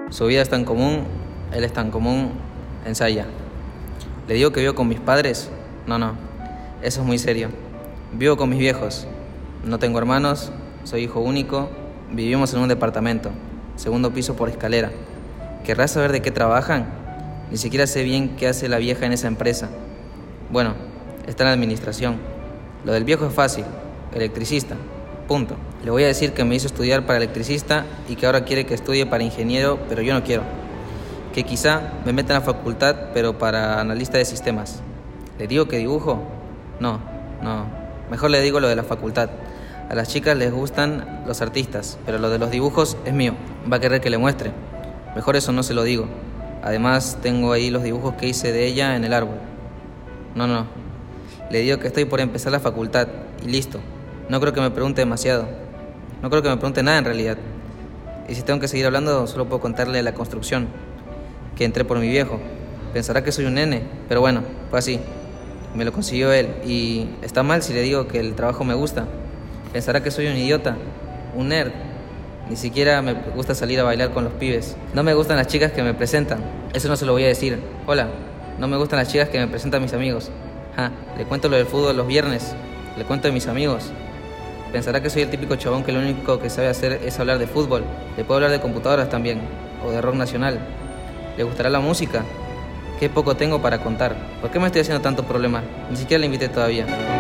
Su vida es tan común, él es tan común, ensaya. ¿Le digo que vivo con mis padres? No, eso es muy serio. Vivo con mis viejos. No tengo hermanos, soy hijo único, vivimos en un departamento, segundo piso por escalera. ¿Querrás saber de qué trabajan? Ni siquiera sé bien qué hace la vieja en esa empresa. Bueno, está en la administración. Lo del viejo es fácil, electricista, punto. Le voy a decir que me hizo estudiar para electricista y que ahora quiere que estudie para ingeniero, pero yo no quiero. Que quizá me meta en la facultad, pero para analista de sistemas. ¿Le digo que dibujo? No. Mejor le digo lo de la facultad. A las chicas les gustan los artistas, pero lo de los dibujos es mío. Va a querer que le muestre. Mejor eso no se lo digo. Además, tengo ahí los dibujos que hice de ella en el árbol. No. Le digo que estoy por empezar la facultad y listo. No creo que me pregunte demasiado. No creo que me pregunte nada en realidad. Y si tengo que seguir hablando, solo puedo contarle la construcción. Que entré por mi viejo. Pensará que soy un nene, pero bueno, fue así. Me lo consiguió él. Y está mal si le digo que el trabajo me gusta. Pensará que soy un idiota, un nerd. Ni siquiera me gusta salir a bailar con los pibes. No me gustan las chicas que me presentan. Eso no se lo voy a decir. Hola, no me gustan las chicas que me presentan mis amigos. Le cuento lo del fútbol los viernes. Le cuento de mis amigos. Pensará que soy el típico chabón que lo único que sabe hacer es hablar de fútbol. Le puedo hablar de computadoras también, o de rock nacional. ¿Le gustará la música? Qué poco tengo para contar. ¿Por qué me estoy haciendo tanto problema? Ni siquiera le invité todavía.